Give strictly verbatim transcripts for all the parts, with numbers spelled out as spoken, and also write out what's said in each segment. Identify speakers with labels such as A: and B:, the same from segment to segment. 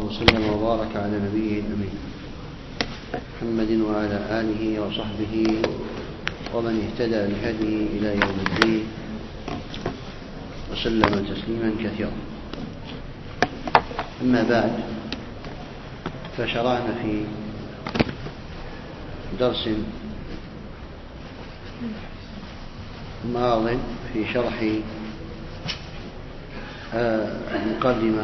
A: وسلم وبارك على نبيه الأمين محمد وعلى آله وصحبه ومن اهتدى بهديه إلى يوم الدين وسلم تسليما كثيرا. أما بعد، فشرعنا في درس ماض في شرح المقدمة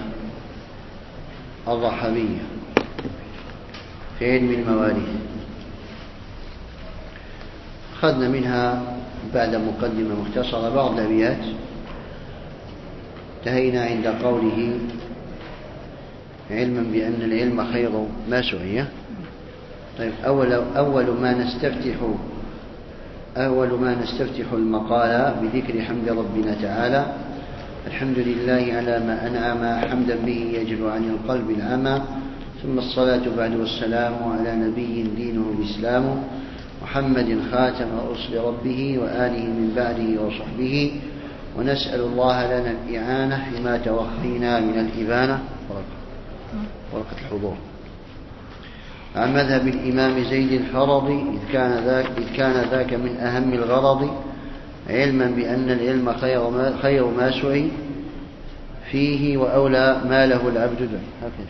A: الرحبية في علم المواريث. أخذنا منها بعد مقدمة مختصرة بعض الأبيات، انتهينا عند قوله علما بأن العلم خير ما سعي. طيب، أول, أول ما نستفتح أول ما نستفتح المقال بذكر حمد ربنا تعالى: الحمد لله على ما أنعم حمدا به يجل عن القلب العمى، ثم الصلاة بعد والسلام على نبي دينه الإسلام، محمد خاتم رسل ربه وآله من بعده وصحبه، ونسأل الله لنا الإعانة لما توخينا من الإبانة ورقة الحضور عن مذهب الإمام زيد الفرضي، إذ كان ذاك, إذ كان ذاك من أهم الغرض، علما بأن العلم خير ما, خير ما سعي فيه وأولى ما له العبد دعي. هكذا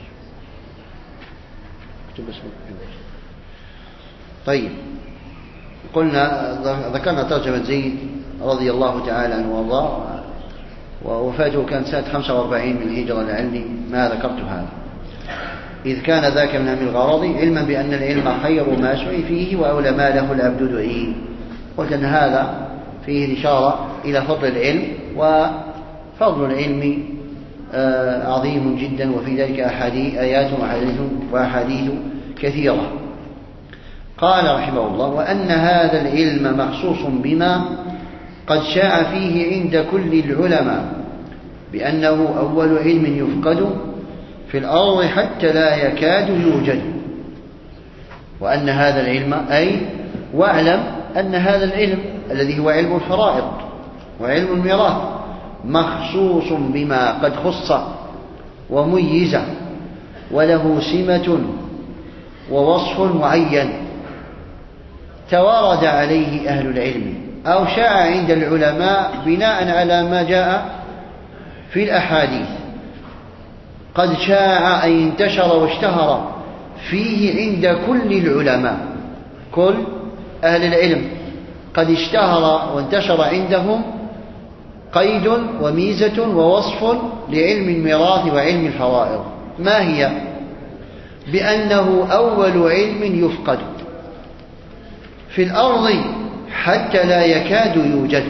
A: اكتب اسمك. طيب، قلنا ذكرنا ترجمة زيد رضي الله تعالى عنه وارضاه، ووفاته كانت سنة خمسة وأربعين من الهجرة، لعلي ما ذكرت هذا. إذ كان ذاك من أهم الغرض، علما بأن العلم خير ما سعي فيه وأولى ما له العبد دعي. قلت أن هذا فيه الإشارة إلى فضل العلم، وفضل العلم عظيم جدا، وفي ذلك أحاديث آيات وأحاديث كثيرة. قال رحمه الله: وأن هذا العلم مخصوص بما قد شاع فيه عند كل العلماء، بأنه أول علم يفقد في الأرض حتى لا يكاد يوجد. وأن هذا العلم أي واعلم أن هذا العلم الذي هو علم الفرائض وعلم الميراث مخصوص بما قد خص وميز، وله سمة ووصف معين توارد عليه أهل العلم أو شاع عند العلماء بناء على ما جاء في الأحاديث. قد شاع أي انتشر واشتهر فيه عند كل العلماء، كل أهل العلم قد اشتهر وانتشر عندهم قيد وميزة ووصف لعلم الميراث وعلم الفرائض. ما هي؟ بأنه أول علم يفقد في الأرض حتى لا يكاد يوجد.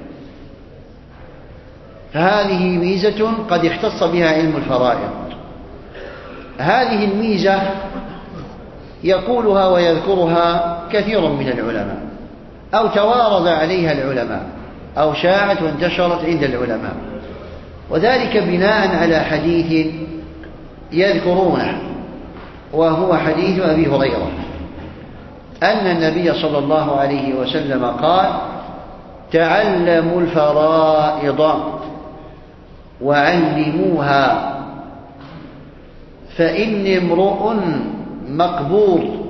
A: هذه ميزة قد اختص بها علم الفرائض. هذه الميزة يقولها ويذكرها كثير من العلماء، أو توارد عليها العلماء، أو شاعت وانتشرت عند العلماء، وذلك بناء على حديث يذكرونه، وهو حديث أبي هريرة أن النبي صلى الله عليه وسلم قال: تعلموا الفرائض وعلموها، فإني امرؤ مقبوض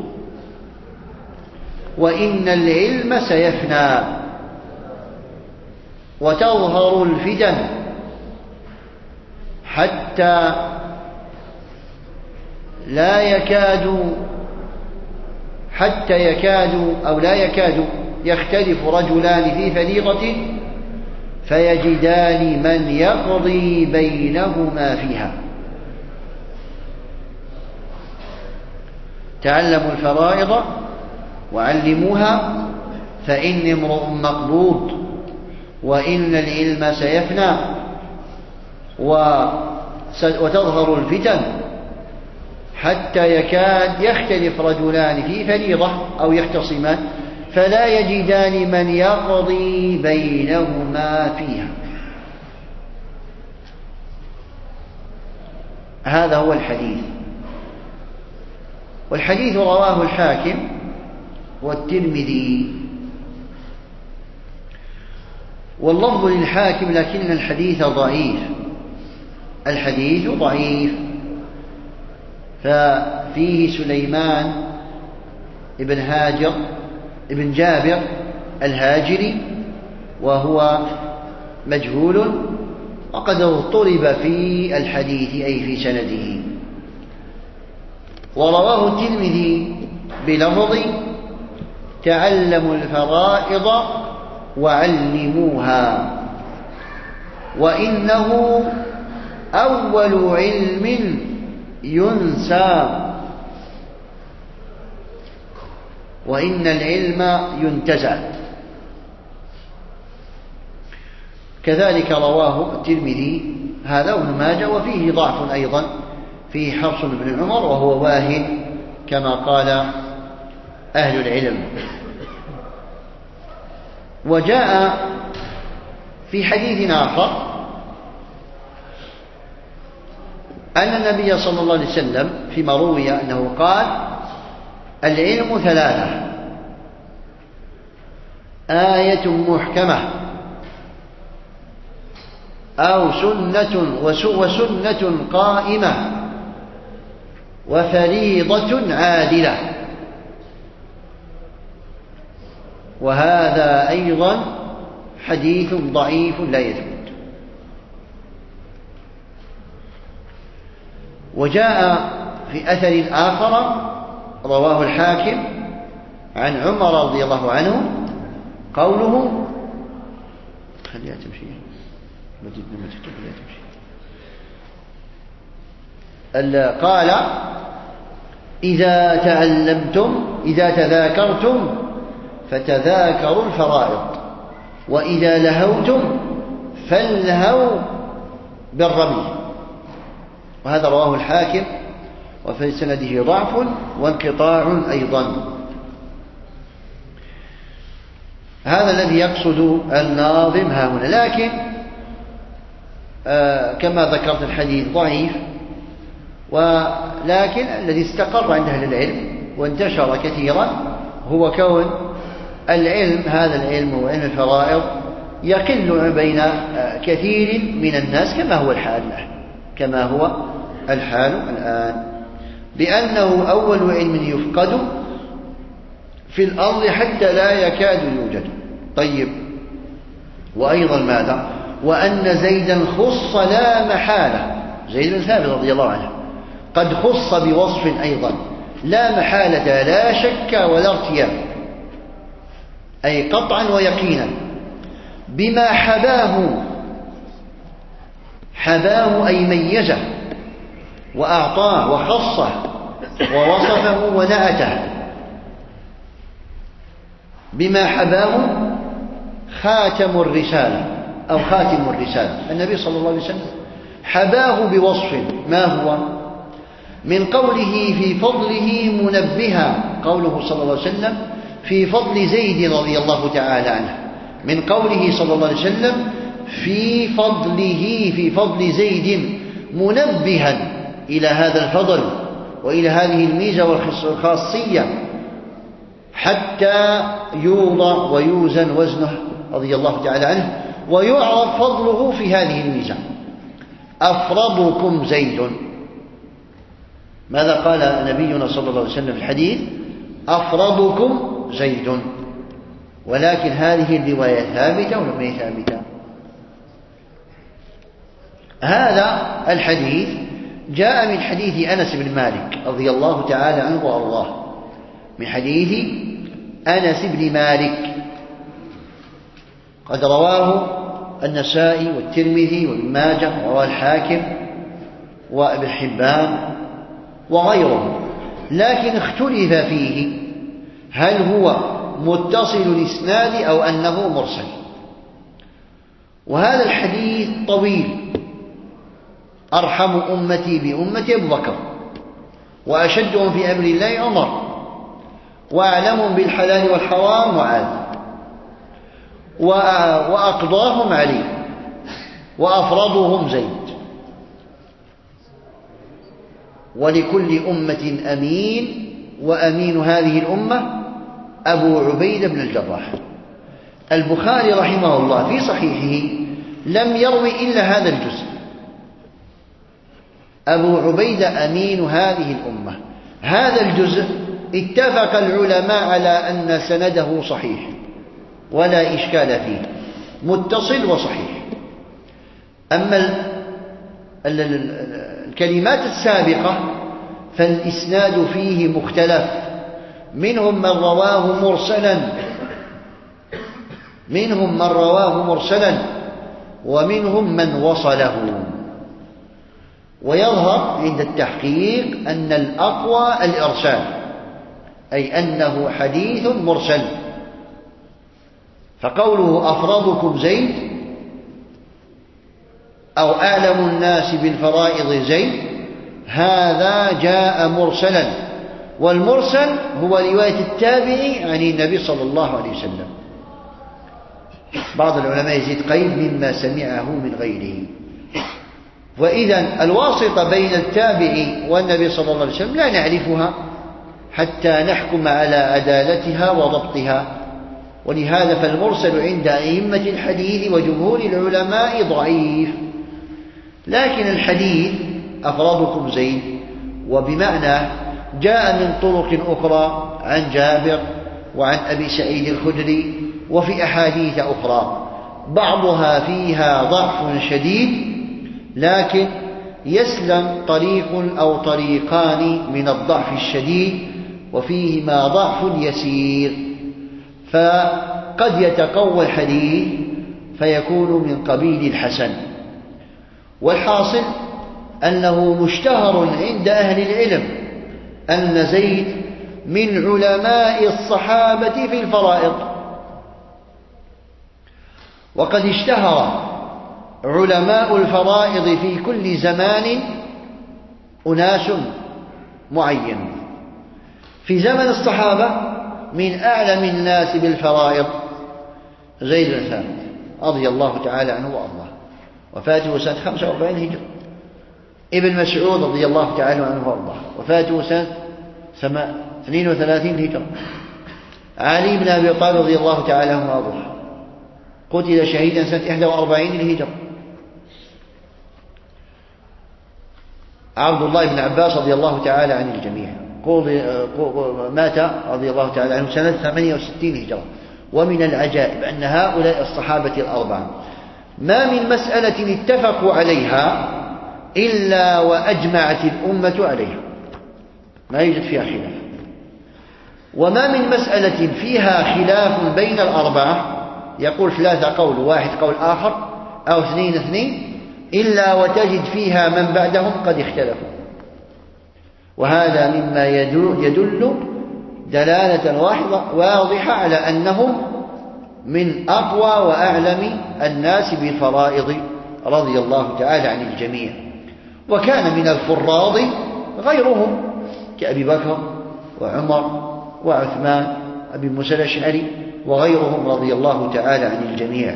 A: وإن العلم سيفنى وتظهر الفتن حتى لا يكاد حتى يكاد أو لا يكاد يختلف رجلان في فريضة فيجدان من يقضي بينهما فيها. تعلموا الفرائض وعلموها، فإني امرؤ مقبوض وإن العلم سيفنى وتظهر الفتن حتى يكاد يختلف رجلان في فريضة أو يختصمان فلا يجدان من يقضي بينهما فيها. هذا هو الحديث. والحديث رواه الحاكم والترمذي، واللفظ للحاكم، لكن الحديث ضعيف. الحديث ضعيف ففيه سليمان ابن هاجر ابن جابر الهاجري وهو مجهول، وقد اضطرب في الحديث أي في سنده. ورواه الترمذي بلفظ تعلموا الفرائض وعلموها، وإنه أول علم ينسى، وإن العلم ينتزع. كذلك رواه الترمذي هذا وابن ماجه، وفيه ضعف أيضا، فيه حفص بن عمر وهو واهن كما قال أهل العلم. وجاء في حديث آخر أن النبي صلى الله عليه وسلم فيما روي أنه قال: العلم ثلاثة: آية محكمة، أو سنة وسنة قائمة، وفريضة عادلة. وهذا أيضا حديث ضعيف لا يثبت. وجاء في أثر آخر رواه الحاكم عن عمر رضي الله عنه قوله: خليها تمشي قال: إذا تعلمتم إذا تذاكرتم فتذاكروا الفرائض، وإذا لهوتم فالهوا بالرمي. وهذا رواه الحاكم، وفي سنده ضعف وانقطاع أيضا. هذا الذي يقصد الناظم ها هنا. لكن آه كما ذكرت الحديث ضعيف، ولكن الذي استقر عند أهل العلم وانتشر كثيرا هو كون العلم هذا العلم وعلم الفرائض يقل بين كثير من الناس كما هو الحال كما هو الحال الآن، بأنه أول علم يفقد في الأرض حتى لا يكاد يوجد. طيب، وأيضا ماذا؟ وأن زيدا خص لا محالة، زيد بن ثابت رضي الله عنه قد خص بوصف أيضا لا محالة لا شك ولا ارتياب، أي قطعا ويقينا، بما حباه حباه أي ميزه وأعطاه وخصه ووصفه ونأته. بما حباه خاتم الرسالة أو خاتم الرسالة، النبي صلى الله عليه وسلم حباه بوصف ما هو؟ من قوله في فضله منبها، قوله صلى الله عليه وسلم في فضل زيد رضي الله تعالى عنه، من قوله صلى الله عليه وسلم في فضله في فضل زيد منبها إلى هذا الفضل وإلى هذه الميزة والخاصية حتى يوضع ويوزن وزنه رضي الله تعالى عنه ويعرف فضله في هذه الميزة. أفرضكم زيد، ماذا قال نبينا صلى الله عليه وسلم في الحديث؟ أفرضكم زيد. ولكن هذه الرواية ثابتة ولا غير ثابتة؟ هذا الحديث جاء من حديث أنس بن مالك رضي الله تعالى عنه وأرضاه، من حديث أنس بن مالك قد رواه النسائي والترمذي وابن ماجه ورواه الحاكم وابن حبان وغيره، لكن اختلف فيه هل هو متصل الإسناد أو أنه مرسل. وهذا الحديث طويل. أرحم أمتي بأمتي أبو بكر، وأشدهم في أمر الله عمر، وأعلمهم بالحلال والحرام معاذ، وأقضاهم علي، وأفرضهم زيد. ولكل أمة أمين، وأمين هذه الأمة أبو عبيدة بن الجراح. البخاري رحمه الله في صحيحه لم يروي إلا هذا الجزء، أبو عبيدة أمين هذه الأمة. هذا الجزء اتفق العلماء على أن سنده صحيح ولا إشكال فيه، متصل وصحيح. أما الكلمات السابقة فالإسناد فيه مختلف، منهم من رواه مرسلا منهم من رواه مرسلا ومنهم من وصله. ويظهر عند التحقيق أن الأقوى الإرسال، أي أنه حديث مرسل. فقوله أفرضكم زيد أو أعلم الناس بالفرائض زيد هذا جاء مرسلا، والمرسل هو رواية التابعي عن النبي صلى الله عليه وسلم. بعض العلماء يزيد قيد مما سمعه من غيره. وإذا الواسطة بين التابعي والنبي صلى الله عليه وسلم لا نعرفها حتى نحكم على عدالتها وضبطها، ولهذا فالمرسل عند أئمة الحديث وجمهور العلماء ضعيف. لكن الحديث أفرادكم زيد وبمعنى جاء من طرق أخرى عن جابر وعن أبي سعيد الخدري وفي أحاديث أخرى بعضها فيها ضعف شديد، لكن يسلم طريق أو طريقان من الضعف الشديد وفيهما ضعف يسير، فقد يتقوى الحديث فيكون من قبيل الحسن. والحاصل أنه مشتهر عند أهل العلم أن زيد من علماء الصحابة في الفرائض. وقد اشتهر علماء الفرائض في كل زمان أناس معين. في زمن الصحابة من أعلم الناس بالفرائض زيد بن ثابت رضي الله تعالى عنه وأرضاه، وفاته سنة خمسة وأربعين هجرة. ابن مسعود رضي الله تعالى عنه وأرضاه، وفاته سنة اثنين وثلاثين هجرة. علي بن أبي طالب رضي الله تعالى عنه وأرضاه قتل شهيدا سنة إحدى وأربعين الهجرة. عبد الله بن عباس رضي الله تعالى عن الجميع مات رضي الله تعالى عنه سنة ثمانية وستين هجرة. ومن العجائب أن هؤلاء الصحابة الأربعة ما من مسألة اتفقوا عليها إلا وأجمعت الأمة عليها، ما يوجد فيها خلاف. وما من مسألة فيها خلاف بين الأربعة، يقول ثلاثة قول واحد قول آخر أو اثنين اثنين، إلا وتجد فيها من بعدهم قد اختلفوا. وهذا مما يدل دلالة واضحة على أنهم من أقوى وأعلم الناس بالفرائض رضي الله تعالى عن الجميع. وكان من الفراض غيرهم كأبي بكر وعمر وعثمان أبي موسى الأشعري وغيرهم رضي الله تعالى عن الجميع.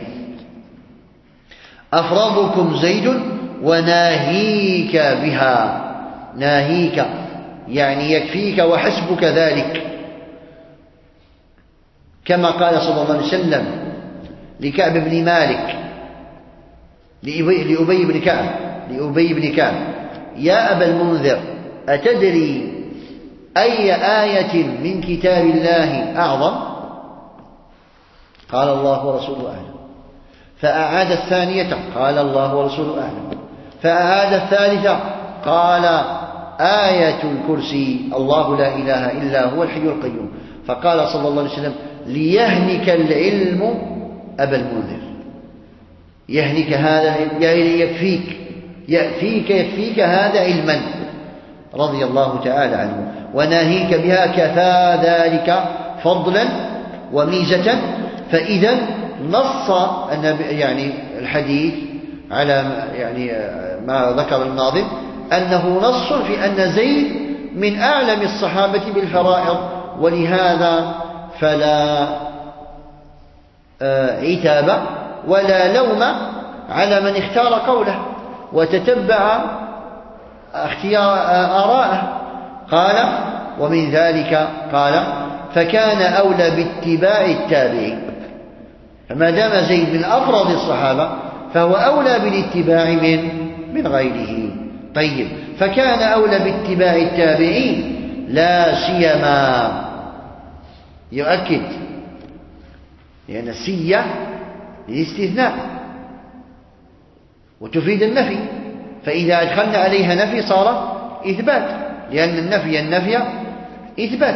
A: أفرضكم زيد وناهيك بها، ناهيك يعني يكفيك وحسبك ذلك، كما قال صلى الله عليه وسلم لكعب بن مالك لأبي بن كعب لأبي بن كعب يا أبا المنذر أتدري أي آية من كتاب الله أعظم؟ قال الله ورسوله أعلم. فأعاد الثانية قال الله ورسوله أعلم. فأعاد الثالثة قال آية الكرسي الله لا إله إلا هو الحي القيوم. فقال صلى الله عليه وسلم ليهنك العلم أبا المنذر، يهنك هذا يعني يكفيك يكفيك يكفيك هذا علما رضي الله تعالى عنه. وناهيك بها كفى ذلك فضلا وميزة. فإذا نص يعني الحديث على يعني ما ذكر الناظم أنه نص في أن زيد من أعلم الصحابة بالفرائض، ولهذا فلا عتاب ولا لوم على من اختار قوله وتتبع اختيار آراءه. قال ومن ذلك قال فكان أولى باتباع التابعين. فما دام زيد من أفرض الصحابة فهو أولى بالاتباع من من غيره. طيب، فكان أولى باتباع التابعين لا سيما. يؤكد لأن السية للاستثناء وتفيد النفي، فإذا أدخلنا عليها نفي صار إثبات، لأن النفي النفي إثبات.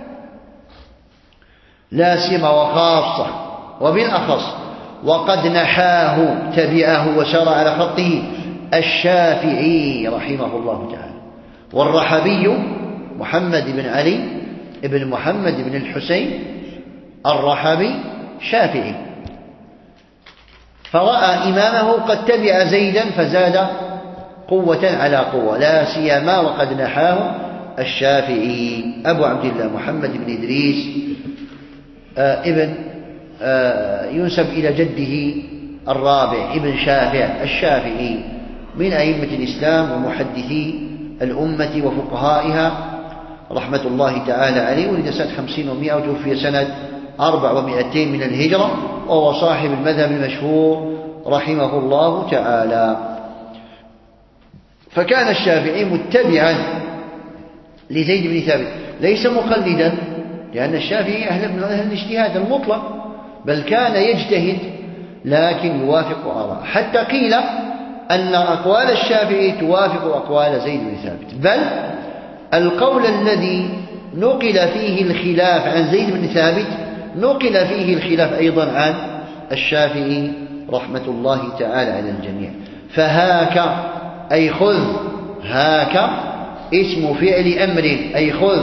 A: لا سيما وخاصة وبالأخص وقد نحاه تبعه وسار على خطه الشافعي رحمه الله تعالى، والرحبي محمد بن علي بن محمد بن الحسين الرحبي شافعي، فرأى إمامه قد تبع زيدا فزاد قوة على قوة. لا سيما وقد نحاه الشافعي أبو عبد الله محمد بن إدريس آه ابن آه ينسب إلى جده الرابع ابن شافع الشافعي من أئمة الإسلام ومحدثي الأمة وفقهائها رحمة الله تعالى عليه. ولد سنة خمسين ومائة وتوفي سنة أربع ومائتين من الهجرة، وهو صاحب المذهب المشهور رحمه الله تعالى. فكان الشافعي متبعا لزيد بن ثابت، ليس مقلدا، لأن الشافعي أهل من أهل الاجتهاد المطلق، بل كان يجتهد لكن يوافق آراء، حتى قيل أن أقوال الشافعي توافق أقوال زيد بن ثابت، بل القول الذي نقل فيه الخلاف عن زيد بن ثابت نقل فيه الخلاف أيضا عن الشافعي رحمة الله تعالى على الجميع. فهاك أي خذ، هاك اسم فعل أمر أي خذ،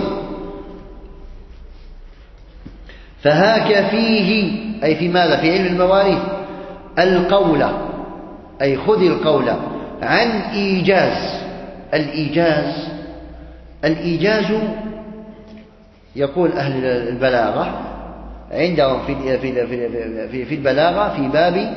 A: فهاك فيه أي في ماذا؟ في علم المواريث القول أي خذ القول عن إيجاز. الإيجاز الإيجاز يقول أهل البلاغة عندهم في في في البلاغة في باب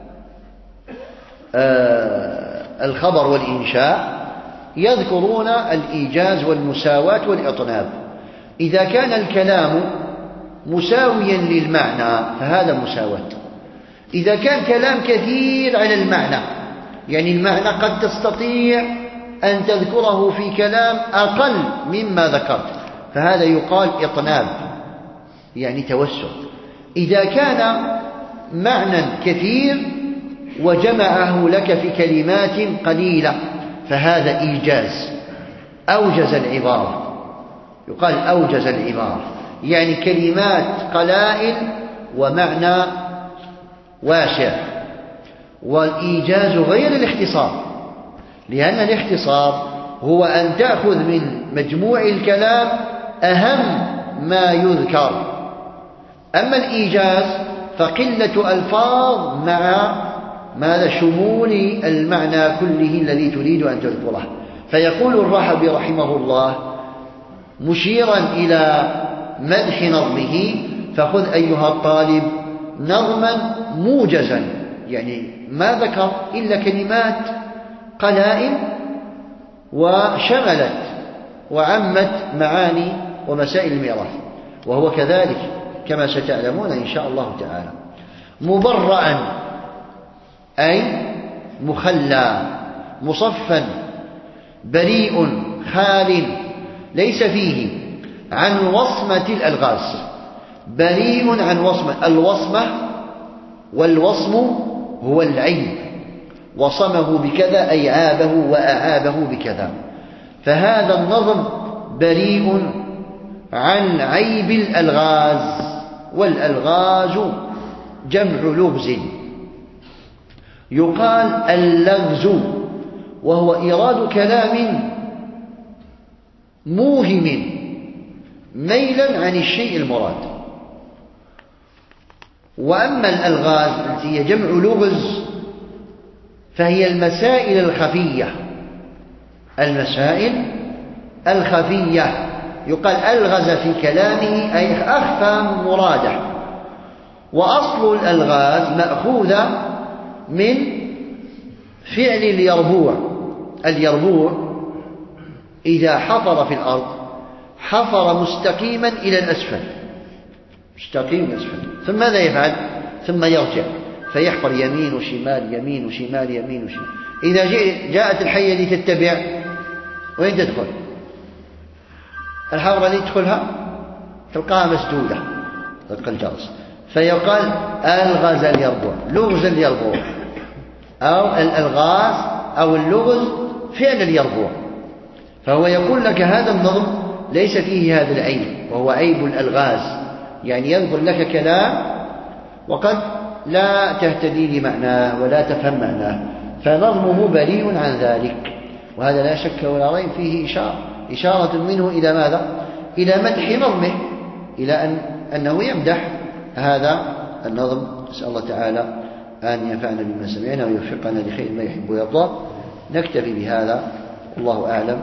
A: الخبر والإنشاء يذكرون الإيجاز والمساواة والإطناب. إذا كان الكلام مساويا للمعنى فهذا مساواة. إذا كان كلام كثير على المعنى، يعني المعنى قد تستطيع أن تذكره في كلام أقل مما ذكرت، فهذا يقال إطناب، يعني توسع. إذا كان معنى كثير وجمعه لك في كلمات قليلة فهذا إيجاز، أوجز العبارة، يقال أوجز العبارة، يعني كلمات قلائل ومعنى واسع. والإيجاز غير الاختصار، لأن الاختصار هو أن تأخذ من مجموع الكلام أهم ما يذكر، أما الإيجاز فقلة ألفاظ مع ماذا؟ شمول المعنى كله الذي تريد أن تذكره. فيقول الرحبي رحمه الله مشيرا إلى مدح نظمه: فخذ أيها الطالب نظما موجزا، يعني ما ذكر إلا كلمات قلائل وشملت وعمت معاني ومسائل الميراث، وهو كذلك كما ستعلمون إن شاء الله تعالى. مبرأ أي مخلى، مصفا، بريء، خال، ليس فيه عن وصمة الألغاز، بريء عن وصمة. الوصمة والوصم هو العيب، وصمه بكذا أي عابه وأعابه بكذا. فهذا النظم بريء عن عيب الألغاز، والألغاز جمع لغز، يقال اللغز وهو إيراد كلام موهم ميلا عن الشيء المراد. وأما الألغاز التي هي جمع لغز فهي المسائل الخفية، المسائل الخفية، يقال ألغز في كلامه أي أخفى مراده. وأصل الألغاز مأخوذة من فعل اليربوع. اليربوع إذا حفر في الأرض حفر مستقيما إلى الأسفل، مستقيم الأسفل، ثم ماذا يفعل؟ ثم يرجع فيحفر يمين وشمال، يمين وشمال، يمين وشمال. إذا جاءت الحية لتتبع وين تدخل؟ الحضرة اللي تدخلها تلقاها مسدودة تلقى الجرس، فيقال ألغز اليربوع، لغز اليربوع، أو الألغاز أو اللغز فعل اليربوع. فهو يقول لك هذا النظم ليس فيه هذا العيب، وهو عيب الألغاز، يعني يذكر لك كلام وقد لا تهتدي لمعناه ولا تفهم معناه، فنظمه بريء عن ذلك. وهذا لا شك ولا ريب فيه إشارة إشارة منه إلى ماذا؟ إلى مدح نظمه، إلى أن أنه يمدح هذا النظم. نسأل الله تعالى أن ينفعنا بما سمعنا ويوفقنا لخير ما يحب ويرضى. نكتفي بهذا، الله أعلم.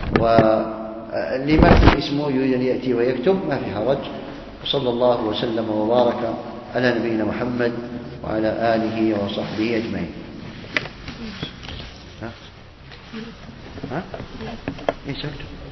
A: ولما في اسمه يريد أن يأتي ويكتب ما في حرج. وصلى الله وسلم وبارك على نبينا محمد وعلى آله وصحبه أجمعين. ها؟ ها؟ إيش